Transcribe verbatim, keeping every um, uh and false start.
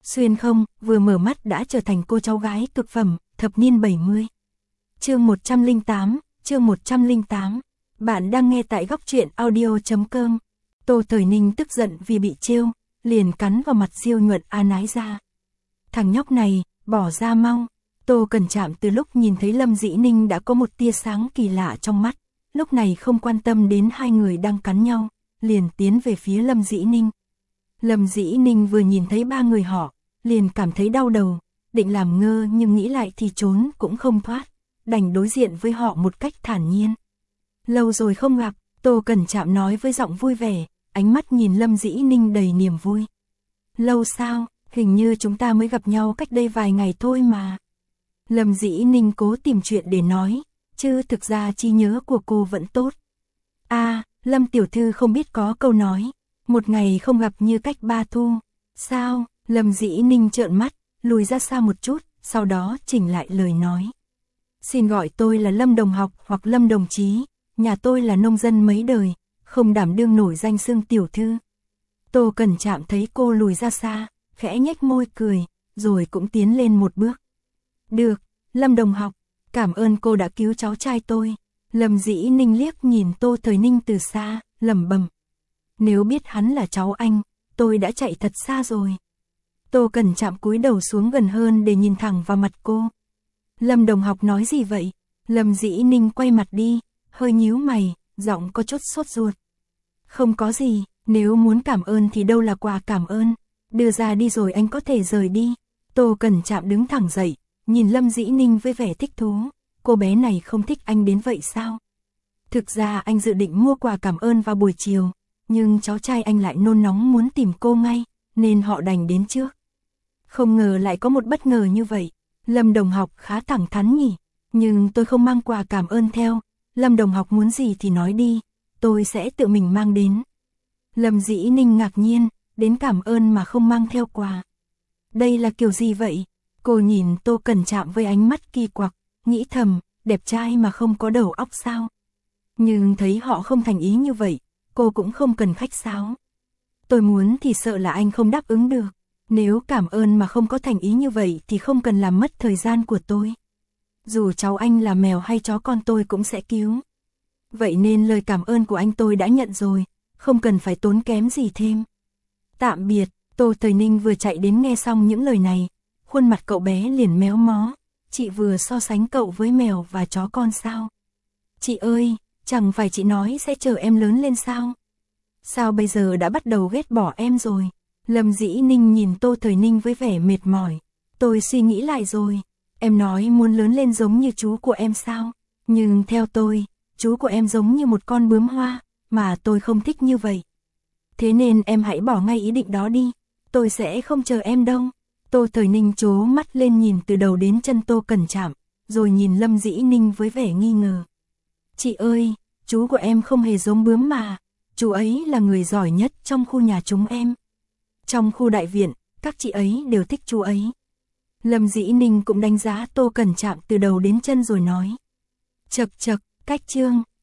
Xuyên không, vừa mở mắt đã trở thành cô cháu gái cực phẩm, thập niên bảy mươi. Chương một trăm lẻ tám, chương một trăm lẻ tám. Bạn đang nghe tại góc truyện audio chấm com. Tô Thời Ninh tức giận vì bị trêu, liền cắn vào mặt Diêu Nhuận An ái ra. Thằng nhóc này, bỏ ra mau. Tô Cẩn Trạm từ lúc nhìn thấy Lâm Dĩ Ninh đã có một tia sáng kỳ lạ trong mắt, lúc này không quan tâm đến hai người đang cắn nhau, liền tiến về phía Lâm Dĩ Ninh. Lâm Dĩ Ninh vừa nhìn thấy ba người họ, liền cảm thấy đau đầu, định làm ngơ nhưng nghĩ lại thì trốn cũng không thoát, đành đối diện với họ một cách thản nhiên. Lâu rồi không gặp, Tô Cẩn Trạm nói với giọng vui vẻ, ánh mắt nhìn Lâm Dĩ Ninh đầy niềm vui. Lâu sao, hình như chúng ta mới gặp nhau cách đây vài ngày thôi mà. Lâm Dĩ Ninh cố tìm chuyện để nói, chứ thực ra trí nhớ của cô vẫn tốt. À, Lâm tiểu thư không biết có câu nói, một ngày không gặp như cách ba thu. Sao? Lâm Dĩ Ninh trợn mắt, lùi ra xa một chút, sau đó chỉnh lại lời nói. Xin gọi tôi là Lâm Đồng Học hoặc Lâm Đồng Chí, nhà tôi là nông dân mấy đời, không đảm đương nổi danh xưng tiểu thư. Tô Cẩn Trạm thấy cô lùi ra xa, khẽ nhếch môi cười, rồi cũng tiến lên một bước. Được, Lâm Đồng Học, cảm ơn cô đã cứu cháu trai tôi. Lâm Dĩ Ninh liếc nhìn Tô Thời Ninh từ xa, lẩm bẩm. Nếu biết hắn là cháu anh, tôi đã chạy thật xa rồi. Tô Cẩn Trạm cúi đầu xuống gần hơn để nhìn thẳng vào mặt cô. Lâm Đồng Học nói gì vậy? Lâm Dĩ Ninh quay mặt đi, hơi nhíu mày, giọng có chút sốt ruột. Không có gì, nếu muốn cảm ơn thì đâu là quà cảm ơn. Đưa ra đi rồi anh có thể rời đi. Tô Cẩn Trạm đứng thẳng dậy, nhìn Lâm Dĩ Ninh với vẻ thích thú. Cô bé này không thích anh đến vậy sao? Thực ra anh dự định mua quà cảm ơn vào buổi chiều, nhưng cháu trai anh lại nôn nóng muốn tìm cô ngay, nên họ đành đến trước. Không ngờ lại có một bất ngờ như vậy. Lâm Đồng Học khá thẳng thắn nhỉ, nhưng tôi không mang quà cảm ơn theo. Lâm Đồng Học muốn gì thì nói đi, tôi sẽ tự mình mang đến. Lâm Dĩ Ninh ngạc nhiên, đến cảm ơn mà không mang theo quà. Đây là kiểu gì vậy? Cô nhìn Tô Cẩn Trạm với ánh mắt kỳ quặc, nghĩ thầm, đẹp trai mà không có đầu óc sao? Nhưng thấy họ không thành ý như vậy, cô cũng không cần khách sáo. Tôi muốn thì sợ là anh không đáp ứng được. Nếu cảm ơn mà không có thành ý như vậy thì không cần làm mất thời gian của tôi. Dù cháu anh là mèo hay chó con tôi cũng sẽ cứu. Vậy nên lời cảm ơn của anh tôi đã nhận rồi, không cần phải tốn kém gì thêm. Tạm biệt. Tô Thời Ninh vừa chạy đến nghe xong những lời này, khuôn mặt cậu bé liền méo mó. Chị vừa so sánh cậu với mèo và chó con sao? Chị ơi, chẳng phải chị nói sẽ chờ em lớn lên sao? Sao bây giờ đã bắt đầu ghét bỏ em rồi? Lâm Dĩ Ninh nhìn Tô Thời Ninh với vẻ mệt mỏi. Tôi suy nghĩ lại rồi. Em nói muốn lớn lên giống như chú của em sao? Nhưng theo tôi, chú của em giống như một con bướm hoa, mà tôi không thích như vậy. Thế nên em hãy bỏ ngay ý định đó đi. Tôi sẽ không chờ em đâu. Tô Thời Ninh trố mắt lên nhìn từ đầu đến chân Tô Cẩn Trạm, rồi nhìn Lâm Dĩ Ninh với vẻ nghi ngờ. Chị ơi, chú của em không hề giống bướm mà. Chú ấy là người giỏi nhất trong khu nhà chúng em. Trong khu đại viện, các chị ấy đều thích chú ấy. Lâm Dĩ Ninh cũng đánh giá Tô Cẩn Trạm từ đầu đến chân rồi nói. Chậc chậc, cách chương.